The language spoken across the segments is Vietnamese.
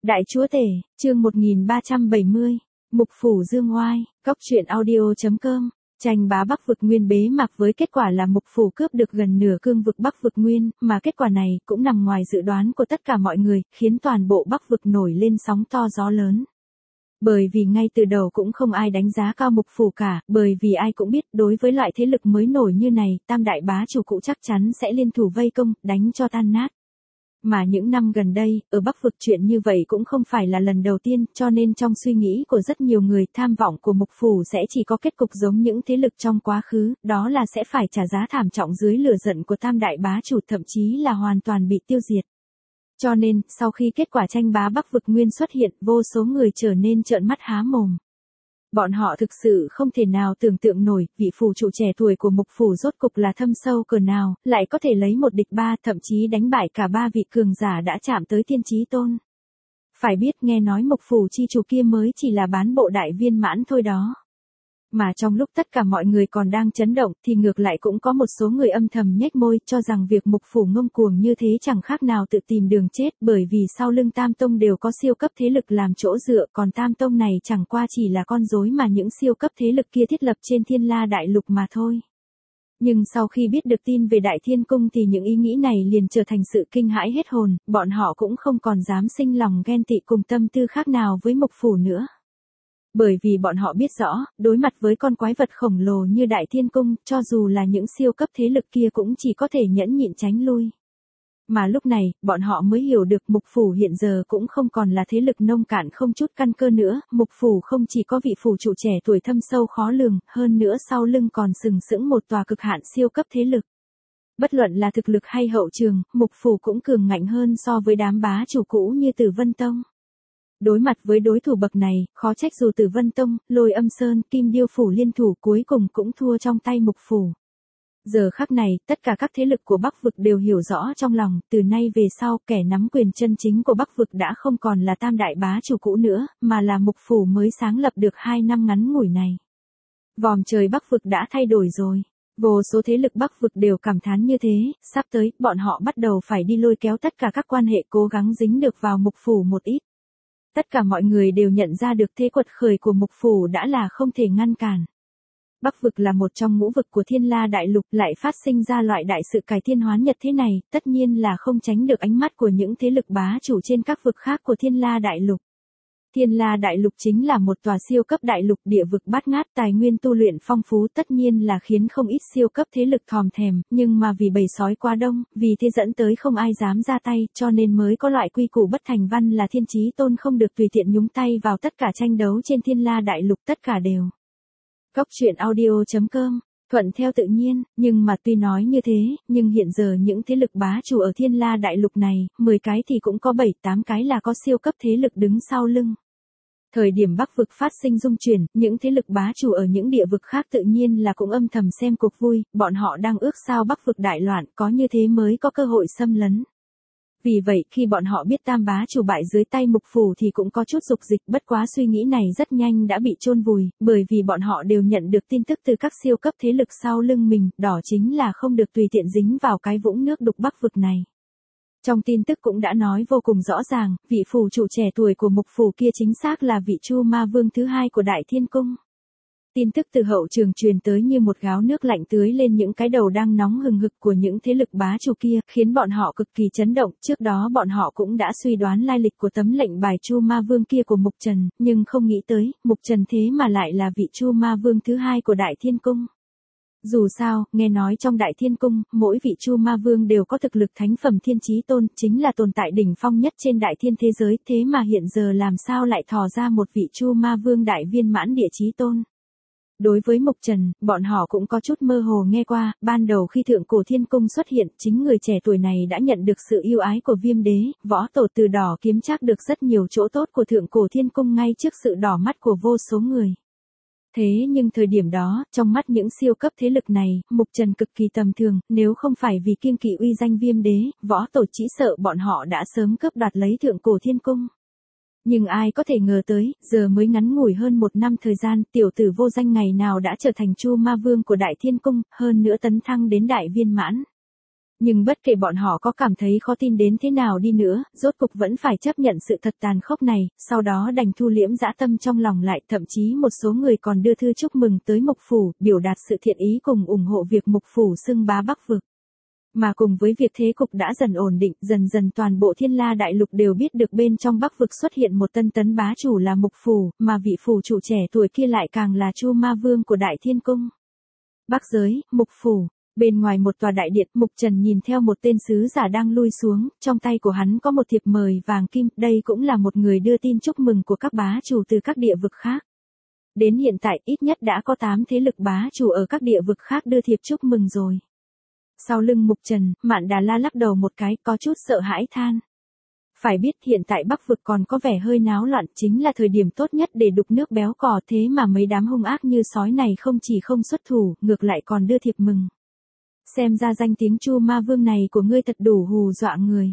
Đại Chúa Tể, chương 1370, Mục Phủ Dương Oai, Góc truyện audio.com, tranh bá Bắc vực Nguyên bế mạc với kết quả là Mục Phủ cướp được gần nửa cương vực Bắc vực Nguyên, mà kết quả này cũng nằm ngoài dự đoán của tất cả mọi người, khiến toàn bộ Bắc vực nổi lên sóng to gió lớn. Bởi vì ngay từ đầu cũng không ai đánh giá cao Mục Phủ cả, bởi vì ai cũng biết đối với loại thế lực mới nổi như này, tam đại bá chủ cũ chắc chắn sẽ liên thủ vây công, đánh cho tan nát. Mà những năm gần đây, ở Bắc vực chuyện như vậy cũng không phải là lần đầu tiên, cho nên trong suy nghĩ của rất nhiều người, tham vọng của Mục Phủ sẽ chỉ có kết cục giống những thế lực trong quá khứ, đó là sẽ phải trả giá thảm trọng dưới lửa giận của tam đại bá chủ, thậm chí là hoàn toàn bị tiêu diệt. Cho nên, sau khi kết quả tranh bá Bắc vực Nguyên xuất hiện, vô số người trở nên trợn mắt há mồm. Bọn họ thực sự không thể nào tưởng tượng nổi, vị phủ chủ trẻ tuổi của Mục Phủ rốt cục là thâm sâu cỡ nào, lại có thể lấy một địch ba, thậm chí đánh bại cả ba vị cường giả đã chạm tới tiên chí tôn. Phải biết nghe nói Mục Phủ chi chủ kia mới chỉ là bán bộ đại viên mãn thôi đó. Mà trong lúc tất cả mọi người còn đang chấn động thì ngược lại cũng có một số người âm thầm nhếch môi cho rằng việc Mục Phủ ngông cuồng như thế chẳng khác nào tự tìm đường chết, bởi vì sau lưng Tam Tông đều có siêu cấp thế lực làm chỗ dựa, còn Tam Tông này chẳng qua chỉ là con rối mà những siêu cấp thế lực kia thiết lập trên Thiên La Đại Lục mà thôi. Nhưng sau khi biết được tin về Đại Thiên Cung thì những ý nghĩ này liền trở thành sự kinh hãi hết hồn, bọn họ cũng không còn dám sinh lòng ghen tị cùng tâm tư khác nào với Mục Phủ nữa. Bởi vì bọn họ biết rõ, đối mặt với con quái vật khổng lồ như Đại Thiên Cung, cho dù là những siêu cấp thế lực kia cũng chỉ có thể nhẫn nhịn tránh lui. Mà lúc này, bọn họ mới hiểu được Mục Phủ hiện giờ cũng không còn là thế lực nông cạn không chút căn cơ nữa, Mục Phủ không chỉ có vị phủ chủ trẻ tuổi thâm sâu khó lường, hơn nữa sau lưng còn sừng sững một tòa cực hạn siêu cấp thế lực. Bất luận là thực lực hay hậu trường, Mục Phủ cũng cường ngạnh hơn so với đám bá chủ cũ như Tử Vân Tông. Đối mặt với đối thủ bậc này, khó trách dù Tử Vân Tông, Lôi Âm Sơn, Kim Điêu Phủ liên thủ cuối cùng cũng thua trong tay Mục Phủ. Giờ khắc này, tất cả các thế lực của Bắc vực đều hiểu rõ trong lòng, từ nay về sau, kẻ nắm quyền chân chính của Bắc vực đã không còn là tam đại bá chủ cũ nữa, mà là Mục Phủ mới sáng lập được 2 năm ngắn ngủi này. Vòm trời Bắc vực đã thay đổi rồi. Vô số thế lực Bắc vực đều cảm thán như thế, sắp tới, bọn họ bắt đầu phải đi lôi kéo tất cả các quan hệ cố gắng dính được vào Mục Phủ một ít. Tất cả mọi người đều nhận ra được thế quật khởi của Mục Phủ đã là không thể ngăn cản. Bắc vực là một trong ngũ vực của Thiên La Đại Lục, lại phát sinh ra loại đại sự cải thiên hoán nhật thế này, tất nhiên là không tránh được ánh mắt của những thế lực bá chủ trên các vực khác của Thiên La Đại Lục. Thiên La Đại Lục chính là một tòa siêu cấp đại lục, địa vực bát ngát, tài nguyên tu luyện phong phú, tất nhiên là khiến không ít siêu cấp thế lực thòm thèm, nhưng mà vì bầy sói quá đông, vì thế dẫn tới không ai dám ra tay, cho nên mới có loại quy củ bất thành văn là Thiên Chí Tôn không được tùy tiện nhúng tay vào tất cả tranh đấu trên Thiên La Đại Lục, tất cả đều. Góc truyện audio.com, thuận theo tự nhiên, nhưng mà tuy nói như thế, nhưng hiện giờ những thế lực bá chủ ở Thiên La Đại Lục này, 10 cái thì cũng có 7-8 cái là có siêu cấp thế lực đứng sau lưng. Thời điểm Bắc vực phát sinh dung chuyển, những thế lực bá chủ ở những địa vực khác tự nhiên là cũng âm thầm xem cuộc vui, bọn họ đang ước sao Bắc vực đại loạn, có như thế mới có cơ hội xâm lấn. Vì vậy khi bọn họ biết tam bá chủ bại dưới tay Mục Phủ thì cũng có chút dục dịch, bất quá suy nghĩ này rất nhanh đã bị chôn vùi, bởi vì bọn họ đều nhận được tin tức từ các siêu cấp thế lực sau lưng mình, đó chính là không được tùy tiện dính vào cái vũng nước đục Bắc vực này. Trong tin tức cũng đã nói vô cùng rõ ràng, vị phủ chủ trẻ tuổi của Mục Phủ kia chính xác là vị Chu Ma Vương thứ 2 của Đại Thiên Cung. Tin tức từ hậu trường truyền tới như một gáo nước lạnh tưới lên những cái đầu đang nóng hừng hực của những thế lực bá chủ kia, khiến bọn họ cực kỳ chấn động. Trước đó bọn họ cũng đã suy đoán lai lịch của tấm lệnh bài Chu Ma Vương kia của Mục Trần, nhưng không nghĩ tới, Mục Trần thế mà lại là vị Chu Ma Vương thứ 2 của Đại Thiên Cung. Dù sao, nghe nói trong Đại Thiên Cung, mỗi vị Chu Ma Vương đều có thực lực thánh phẩm Thiên Chí Tôn, chính là tồn tại đỉnh phong nhất trên Đại Thiên thế giới, thế mà hiện giờ làm sao lại thò ra một vị Chu Ma Vương đại viên mãn địa chí tôn. Đối với Mục Trần, bọn họ cũng có chút mơ hồ nghe qua, ban đầu khi Thượng Cổ Thiên Cung xuất hiện, chính người trẻ tuổi này đã nhận được sự yêu ái của Viêm Đế, võ tổ từ đỏ kiếm trác được rất nhiều chỗ tốt của Thượng Cổ Thiên Cung ngay trước sự đỏ mắt của vô số người. Thế nhưng thời điểm đó, trong mắt những siêu cấp thế lực này, Mục Trần cực kỳ tầm thường, nếu không phải vì kiêng kỵ uy danh Viêm Đế, võ tổ chỉ sợ bọn họ đã sớm cướp đoạt lấy Thượng Cổ Thiên Cung. Nhưng ai có thể ngờ tới, giờ mới ngắn ngủi hơn 1 năm thời gian, tiểu tử vô danh ngày nào đã trở thành Chu Ma Vương của Đại Thiên Cung, hơn nữa tấn thăng đến đại viên mãn. Nhưng bất kể bọn họ có cảm thấy khó tin đến thế nào đi nữa, rốt cục vẫn phải chấp nhận sự thật tàn khốc này, sau đó đành thu liễm dã tâm trong lòng lại, thậm chí một số người còn đưa thư chúc mừng tới Mục Phủ, biểu đạt sự thiện ý cùng ủng hộ việc Mục Phủ xưng bá Bắc vực. Mà cùng với việc thế cục đã dần ổn định, dần dần toàn bộ Thiên La Đại Lục đều biết được bên trong Bắc vực xuất hiện một tân tấn bá chủ là Mục Phủ, mà vị phủ chủ trẻ tuổi kia lại càng là Chu Ma Vương của Đại Thiên Cung. Bắc giới, Mục Phủ. Bên ngoài một tòa đại điện, Mục Trần nhìn theo một tên sứ giả đang lui xuống, trong tay của hắn có một thiệp mời vàng kim, đây cũng là một người đưa tin chúc mừng của các bá chủ từ các địa vực khác. Đến hiện tại, ít nhất đã có 8 thế lực bá chủ ở các địa vực khác đưa thiệp chúc mừng rồi. Sau lưng Mục Trần, Mạn Đà La lắc đầu một cái, có chút sợ hãi than. Phải biết hiện tại Bắc vực còn có vẻ hơi náo loạn, chính là thời điểm tốt nhất để đục nước béo cò, thế mà mấy đám hung ác như sói này không chỉ không xuất thủ, ngược lại còn đưa thiệp mừng. Xem ra danh tiếng Chu Ma Vương này của ngươi thật đủ hù dọa người.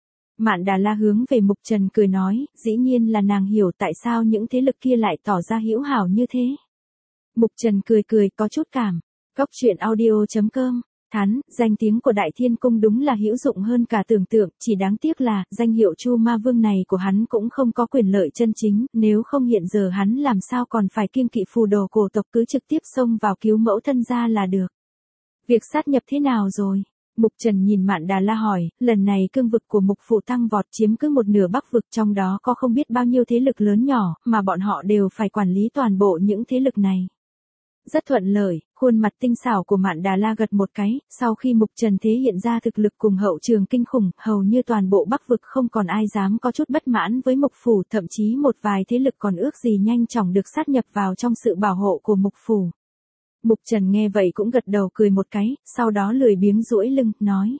Mạn Đà La hướng về Mục Trần cười nói, dĩ nhiên là nàng hiểu tại sao những thế lực kia lại tỏ ra hữu hảo như thế. Mục Trần cười cười có chút cảm. Góc truyện audio.com. Thắn, danh tiếng của Đại Thiên Cung đúng là hữu dụng hơn cả tưởng tượng, chỉ đáng tiếc là, danh hiệu Chu Ma Vương này của hắn cũng không có quyền lợi chân chính, nếu không hiện giờ hắn làm sao còn phải kiêng kỵ phù đồ cổ tộc, cứ trực tiếp xông vào cứu mẫu thân gia là được. Việc sát nhập thế nào rồi? Mục Trần nhìn Mạn Đà La hỏi, lần này cương vực của Mục Phủ tăng vọt chiếm cứ một nửa Bắc vực, trong đó có không biết bao nhiêu thế lực lớn nhỏ, mà bọn họ đều phải quản lý toàn bộ những thế lực này. Rất thuận lợi, khuôn mặt tinh xảo của Mạn Đà La gật một cái, sau khi Mục Trần thể hiện ra thực lực cùng hậu trường kinh khủng, hầu như toàn bộ Bắc vực không còn ai dám có chút bất mãn với Mục Phủ, thậm chí một vài thế lực còn ước gì nhanh chóng được sát nhập vào trong sự bảo hộ của Mục Phủ. Mục Trần nghe vậy cũng gật đầu cười một cái, sau đó lười biếng duỗi lưng, nói.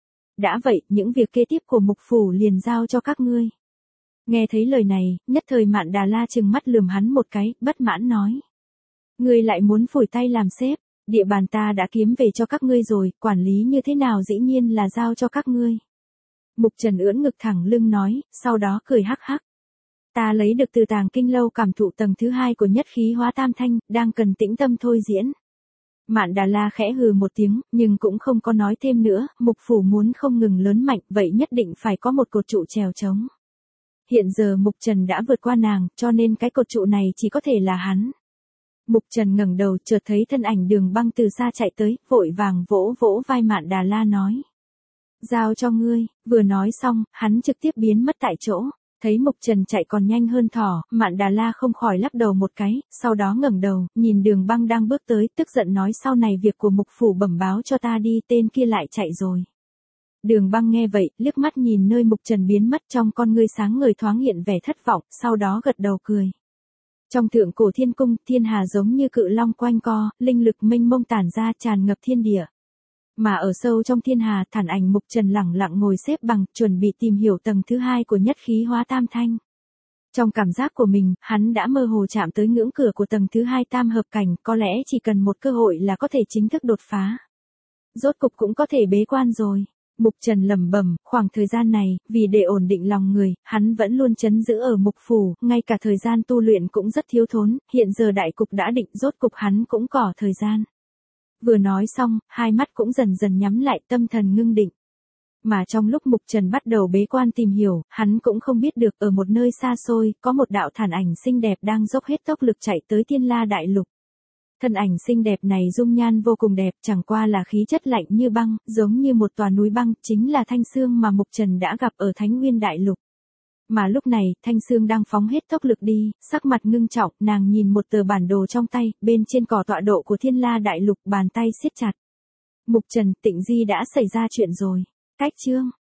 Đã vậy, những việc kế tiếp của Mục Phủ liền giao cho các ngươi. Nghe thấy lời này, nhất thời Mạn Đà La trừng mắt lườm hắn một cái, bất mãn nói. Ngươi lại muốn phủi tay làm sếp, địa bàn ta đã kiếm về cho các ngươi rồi, quản lý như thế nào dĩ nhiên là giao cho các ngươi. Mục Trần ưỡn ngực thẳng lưng nói, sau đó cười hắc hắc. Ta lấy được từ Tàng Kinh Lâu cảm thụ tầng thứ 2 của nhất khí hóa tam thanh, đang cần tĩnh tâm thôi diễn. Mạn Đà La khẽ hừ một tiếng, nhưng cũng không có nói thêm nữa, Mục Phủ muốn không ngừng lớn mạnh, vậy nhất định phải có một cột trụ trèo trống. Hiện giờ Mục Trần đã vượt qua nàng, cho nên cái cột trụ này chỉ có thể là hắn. Mục Trần ngẩng đầu chợt thấy thân ảnh Đường Băng từ xa chạy tới, vội vàng vỗ vỗ vai Mạn Đà La nói. Giao cho ngươi, vừa nói xong, hắn trực tiếp biến mất tại chỗ. Thấy Mục Trần chạy còn nhanh hơn thỏ, Mạn Đà La không khỏi lắc đầu một cái, sau đó ngẩng đầu, nhìn Đường Băng đang bước tới, tức giận nói sau này việc của Mục Phủ bẩm báo cho ta đi, tên kia lại chạy rồi. Đường Băng nghe vậy, liếc mắt nhìn nơi Mục Trần biến mất, trong con ngươi sáng ngời thoáng hiện vẻ thất vọng, sau đó gật đầu cười. Trong Thượng Cổ Thiên Cung, thiên hà giống như cự long quanh co, linh lực mênh mông tản ra tràn ngập thiên địa. Mà ở sâu trong thiên hà, thản ảnh Mục Trần lẳng lặng ngồi xếp bằng, chuẩn bị tìm hiểu tầng thứ 2 của nhất khí hóa tam thanh. Trong cảm giác của mình, hắn đã mơ hồ chạm tới ngưỡng cửa của tầng thứ 2 tam hợp cảnh, có lẽ chỉ cần một cơ hội là có thể chính thức đột phá. Rốt cục cũng có thể bế quan rồi. Mục Trần lẩm bẩm, khoảng thời gian này, vì để ổn định lòng người, hắn vẫn luôn trấn giữ ở Mục Phủ, ngay cả thời gian tu luyện cũng rất thiếu thốn, hiện giờ đại cục đã định, rốt cục hắn cũng có thời gian. Vừa nói xong, hai mắt cũng dần dần nhắm lại, tâm thần ngưng định. Mà trong lúc Mục Trần bắt đầu bế quan tìm hiểu, hắn cũng không biết được ở một nơi xa xôi, có một đạo thản ảnh xinh đẹp đang dốc hết tốc lực chạy tới Thiên La Đại Lục. Thân ảnh xinh đẹp này dung nhan vô cùng đẹp, chẳng qua là khí chất lạnh như băng, giống như một tòa núi băng, chính là Thanh Sương mà Mục Trần đã gặp ở Thánh Nguyên Đại Lục. Mà lúc này, Thanh Sương đang phóng hết tốc lực đi, sắc mặt ngưng trọng, nàng nhìn một tờ bản đồ trong tay, bên trên cỏ tọa độ của Thiên La Đại Lục, bàn tay siết chặt. Mục Trần, Tịnh Di đã xảy ra chuyện rồi. Cách chương.